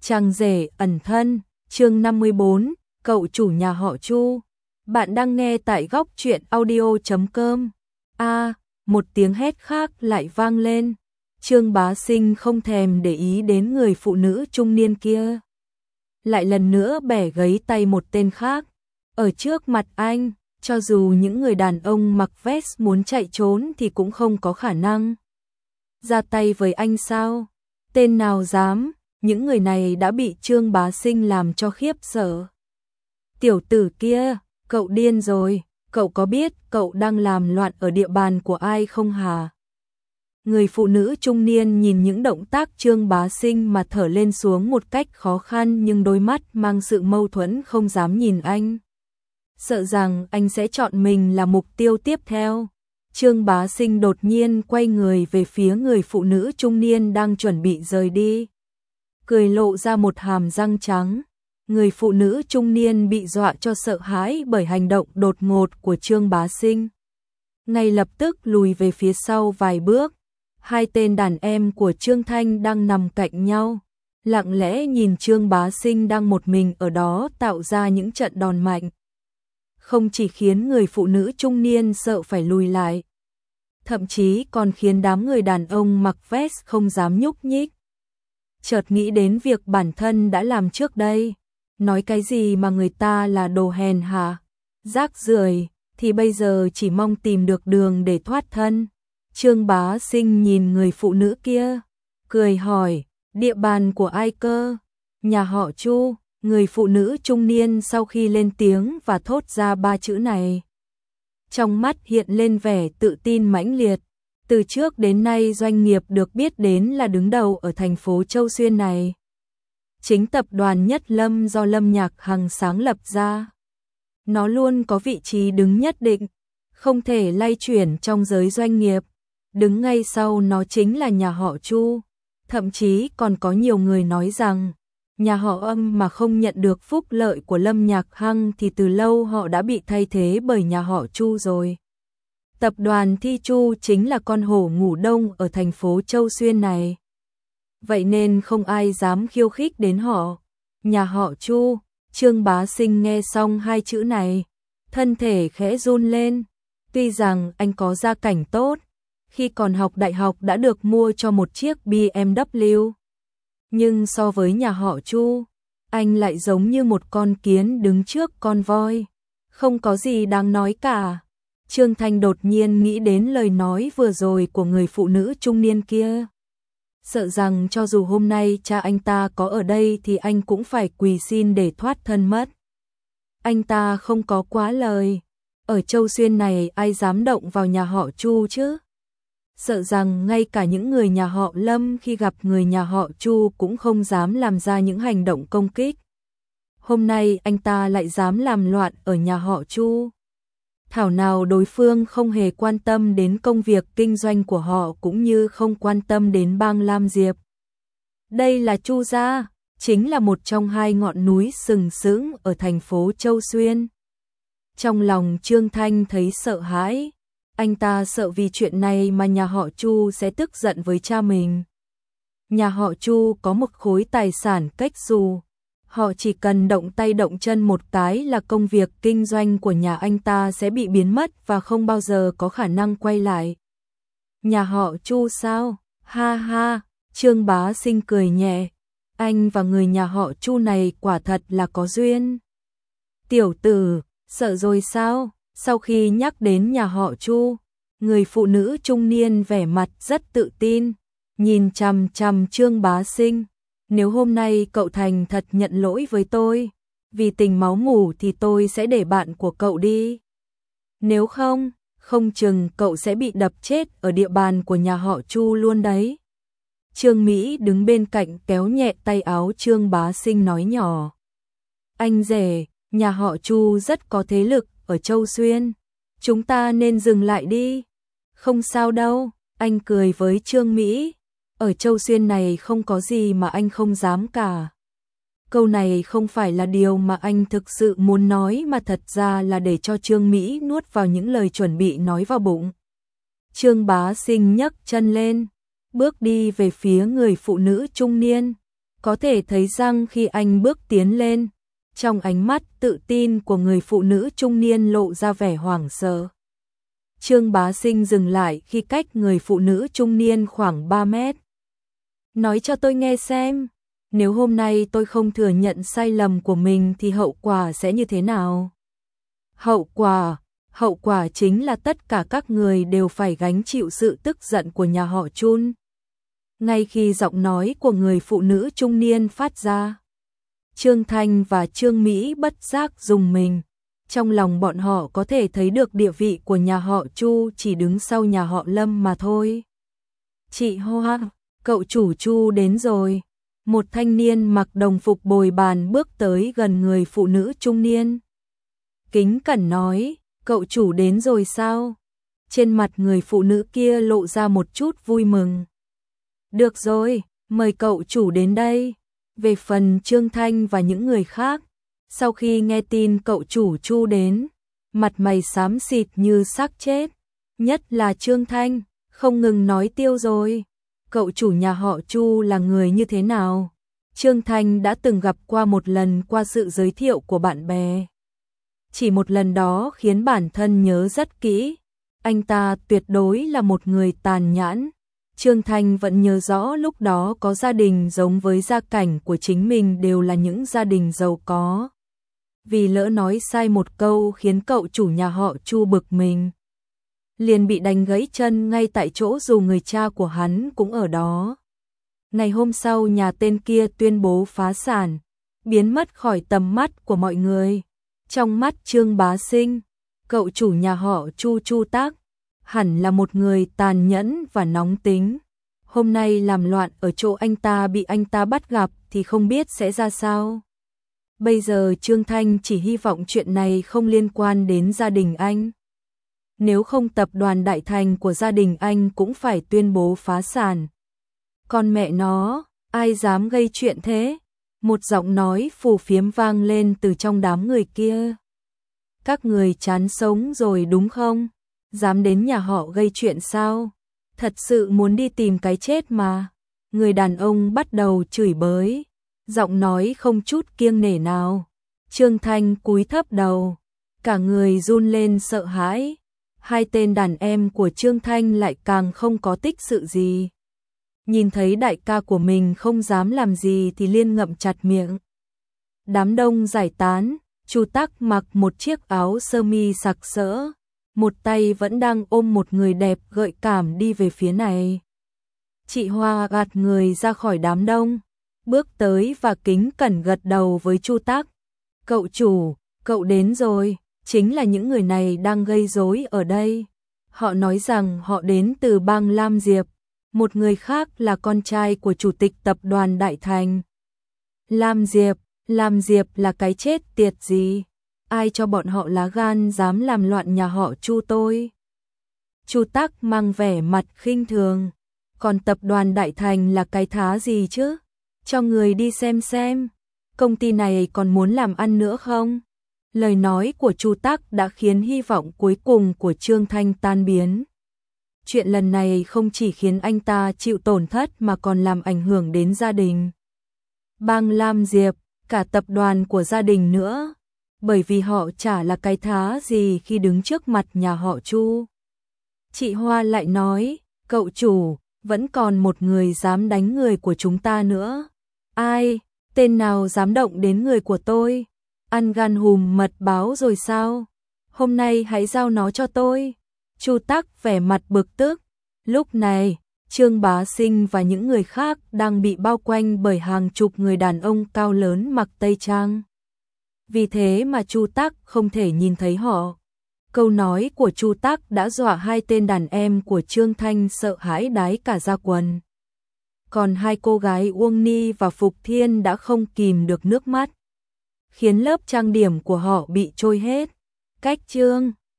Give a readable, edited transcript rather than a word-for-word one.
Chàng rể ẩn thân, chương 54, cậu chủ nhà họ Chu. Bạn đang nghe tại góc truyện audio.com. Một tiếng hét khác lại vang lên. Trương Bá Sinh không thèm để ý đến người phụ nữ trung niên kia. Lại lần nữa bẻ gãy tay một tên khác. Ở trước mặt anh, cho dù những người đàn ông mặc vest muốn chạy trốn thì cũng không có khả năng ra tay với anh sao? Tên nào dám? Những người này đã bị Trương Bá Sinh làm cho khiếp sợ. Tiểu tử kia, cậu điên rồi, cậu có biết cậu đang làm loạn ở địa bàn của ai không hả? Người phụ nữ trung niên nhìn những động tác Trương Bá Sinh mà thở lên xuống một cách khó khăn, nhưng đôi mắt mang sự mâu thuẫn không dám nhìn anh. Sợ rằng anh sẽ chọn mình là mục tiêu tiếp theo. Trương Bá Sinh đột nhiên quay người về phía người phụ nữ trung niên đang chuẩn bị rời đi. Cười lộ ra một hàm răng trắng. Người phụ nữ trung niên bị dọa cho sợ hãi bởi hành động đột ngột của Trương Bá Sinh. Ngay lập tức lùi về phía sau vài bước. Hai tên đàn em của Trương Thanh đang nằm cạnh nhau, lặng lẽ nhìn Trương Bá Sinh đang một mình ở đó tạo ra những trận đòn mạnh. Không chỉ khiến người phụ nữ trung niên sợ phải lùi lại, thậm chí còn khiến đám người đàn ông mặc vest không dám nhúc nhích. Chợt nghĩ đến việc bản thân đã làm trước đây, nói cái gì mà người ta là đồ hèn hạ, rác rưởi, thì bây giờ chỉ mong tìm được đường để thoát thân. Trương Bá Sinh nhìn người phụ nữ kia, cười hỏi, địa bàn của ai cơ? Nhà họ Chu. Người phụ nữ trung niên sau khi lên tiếng và thốt ra ba chữ này, trong mắt hiện lên vẻ tự tin mãnh liệt. Từ trước đến nay doanh nghiệp được biết đến là đứng đầu ở thành phố Châu Xuyên này. Chính tập đoàn Nhất Lâm do Lâm Nhạc Hằng sáng lập ra. Nó luôn có vị trí đứng nhất định, không thể lay chuyển trong giới doanh nghiệp. Đứng ngay sau nó chính là nhà họ Chu. Thậm chí còn có nhiều người nói rằng nhà họ Âm mà không nhận được phúc lợi của Lâm Nhạc Hằng thì từ lâu họ đã bị thay thế bởi nhà họ Chu rồi. Tập đoàn Thi Chu chính là con hổ ngủ đông ở thành phố Châu Xuyên này. Vậy nên không ai dám khiêu khích đến họ. Nhà họ Chu. Trương Bá Sinh nghe xong hai chữ này, thân thể khẽ run lên. Tuy rằng anh có gia cảnh tốt, khi còn học đại học đã được mua cho một chiếc BMW. Nhưng so với nhà họ Chu, anh lại giống như một con kiến đứng trước con voi, không có gì đáng nói cả. Trương Thanh đột nhiên nghĩ đến lời nói vừa rồi của người phụ nữ trung niên kia. Sợ rằng cho dù hôm nay cha anh ta có ở đây thì anh cũng phải quỳ xin để thoát thân mất. Anh ta không có quá lời. Ở Châu Xuyên này ai dám động vào nhà họ Chu chứ? Sợ rằng ngay cả những người nhà họ Lâm khi gặp người nhà họ Chu cũng không dám làm ra những hành động công kích. Hôm nay anh ta lại dám làm loạn ở nhà họ Chu. Thảo nào đối phương không hề quan tâm đến công việc kinh doanh của họ cũng như không quan tâm đến bang Lam Diệp. Đây là Chu gia, chính là một trong hai ngọn núi sừng sững ở thành phố Châu Xuyên. Trong lòng Trương Thanh thấy sợ hãi. Anh ta sợ vì chuyện này mà nhà họ Chu sẽ tức giận với cha mình. Nhà họ Chu có một khối tài sản cách xù. Họ chỉ cần động tay động chân một cái là công việc kinh doanh của nhà anh ta sẽ bị biến mất và không bao giờ có khả năng quay lại. Nhà họ Chu sao? Ha ha, Trương Bá Sinh cười nhẹ. Anh và người nhà họ Chu này quả thật là có duyên. Tiểu tử, sợ rồi sao? Sau khi nhắc đến nhà họ Chu, người phụ nữ trung niên vẻ mặt rất tự tin, nhìn chằm chằm Trương Bá Sinh. Nếu hôm nay cậu thành thật nhận lỗi với tôi, vì tình máu mủ thì tôi sẽ để bạn của cậu đi. Nếu không, không chừng cậu sẽ bị đập chết ở địa bàn của nhà họ Chu luôn đấy. Trương Mỹ đứng bên cạnh kéo nhẹ tay áo Trương Bá Sinh nói nhỏ. Anh rể, nhà họ Chu rất có thế lực ở Châu Xuyên. Chúng ta nên dừng lại đi. Không sao đâu, anh cười với Trương Mỹ. Ở Châu Xuyên này không có gì mà anh không dám cả. Câu này không phải là điều mà anh thực sự muốn nói mà thật ra là để cho Trương Mỹ nuốt vào những lời chuẩn bị nói vào bụng. Trương Bá Sinh nhấc chân lên, bước đi về phía người phụ nữ trung niên. Có thể thấy rằng khi anh bước tiến lên, trong ánh mắt tự tin của người phụ nữ trung niên lộ ra vẻ hoảng sợ. Trương Bá Sinh dừng lại khi cách người phụ nữ trung niên khoảng 3 mét. Nói cho tôi nghe xem, nếu hôm nay tôi không thừa nhận sai lầm của mình thì hậu quả sẽ như thế nào? Hậu quả chính là tất cả các người đều phải gánh chịu sự tức giận của nhà họ Chun. Ngay khi giọng nói của người phụ nữ trung niên phát ra, Trương Thanh và Trương Mỹ bất giác rùng mình. Trong lòng bọn họ có thể thấy được địa vị của nhà họ Chu chỉ đứng sau nhà họ Lâm mà thôi. Chị Hoa, cậu chủ Chu đến rồi. Một thanh niên mặc đồng phục bồi bàn bước tới gần người phụ nữ trung niên. Kính cẩn nói, cậu chủ đến rồi sao? Trên mặt người phụ nữ kia lộ ra một chút vui mừng. Được rồi, mời cậu chủ đến đây. Về phần Trương Thanh và những người khác, sau khi nghe tin cậu chủ Chu đến, mặt mày xám xịt như xác chết. Nhất là Trương Thanh, không ngừng nói tiêu rồi. Cậu chủ nhà họ Chu là người như thế nào? Trương Thanh đã từng gặp qua một lần qua sự giới thiệu của bạn bè. Chỉ một lần đó khiến bản thân nhớ rất kỹ. Anh ta tuyệt đối là một người tàn nhẫn. Trương Thanh vẫn nhớ rõ lúc đó có gia đình giống với gia cảnh của chính mình đều là những gia đình giàu có. Vì lỡ nói sai một câu khiến cậu chủ nhà họ Chu bực mình, liền bị đánh gãy chân ngay tại chỗ dù người cha của hắn cũng ở đó. Ngày hôm sau nhà tên kia tuyên bố phá sản, biến mất khỏi tầm mắt của mọi người. Trong mắt Trương Bá Sinh, cậu chủ nhà họ Chu Chu Tác hẳn là một người tàn nhẫn và nóng tính. Hôm nay làm loạn ở chỗ anh ta bị anh ta bắt gặp thì không biết sẽ ra sao. Bây giờ Trương Thanh chỉ hy vọng chuyện này không liên quan đến gia đình anh. Nếu không tập đoàn Đại Thành của gia đình anh cũng phải tuyên bố phá sản. Con mẹ nó, ai dám gây chuyện thế? Một giọng nói phù phiếm vang lên từ trong đám người kia. Các người chán sống rồi đúng không? Dám đến nhà họ gây chuyện sao? Thật sự muốn đi tìm cái chết mà. Người đàn ông bắt đầu chửi bới, giọng nói không chút kiêng nể nào. Trương Thanh cúi thấp đầu, cả người run lên sợ hãi. Hai tên đàn em của Trương Thanh lại càng không có tích sự gì. Nhìn thấy đại ca của mình không dám làm gì thì liên ngậm chặt miệng. Đám đông giải tán, Chu Tắc mặc một chiếc áo sơ mi sặc sỡ, một tay vẫn đang ôm một người đẹp gợi cảm đi về phía này. Chị Hoa gạt người ra khỏi đám đông, bước tới và kính cẩn gật đầu với Chu Tắc. Cậu chủ, cậu đến rồi, chính là những người này đang gây rối ở đây. Họ nói rằng họ đến từ bang Lam Diệp, một người khác là con trai của chủ tịch tập đoàn Đại Thành. Lam Diệp là cái chết tiệt gì? Ai cho bọn họ lá gan dám làm loạn nhà họ Chu tôi? Chu Tắc mang vẻ mặt khinh thường. Còn tập đoàn Đại Thành là cái thá gì chứ? Cho người đi xem, công ty này còn muốn làm ăn nữa không? Lời nói của Chu Tắc đã khiến hy vọng cuối cùng của Trương Thanh tan biến. Chuyện lần này không chỉ khiến anh ta chịu tổn thất mà còn làm ảnh hưởng đến gia đình bang Lam Diệp, cả tập đoàn của gia đình nữa, bởi vì họ chả là cái thá gì khi đứng trước mặt nhà họ Chu. Chị Hoa lại nói, cậu chủ, vẫn còn một người dám đánh người của chúng ta nữa. Ai? Tên nào dám động đến người của tôi? Ăn gan hùm mật báo rồi sao? Hôm nay hãy giao nó cho tôi. Chu Tắc vẻ mặt bực tức. Lúc này, Trương Bá Sinh và những người khác đang bị bao quanh bởi hàng chục người đàn ông cao lớn mặc tây trang. Vì thế mà Chu Tắc không thể nhìn thấy họ. Câu nói của Chu Tắc đã dọa hai tên đàn em của Trương Thanh sợ hãi đái cả da quần. Còn hai cô gái Uông Ni và Phục Thiên đã không kìm được nước mắt, khiến lớp trang điểm của họ bị trôi hết. Cách Trương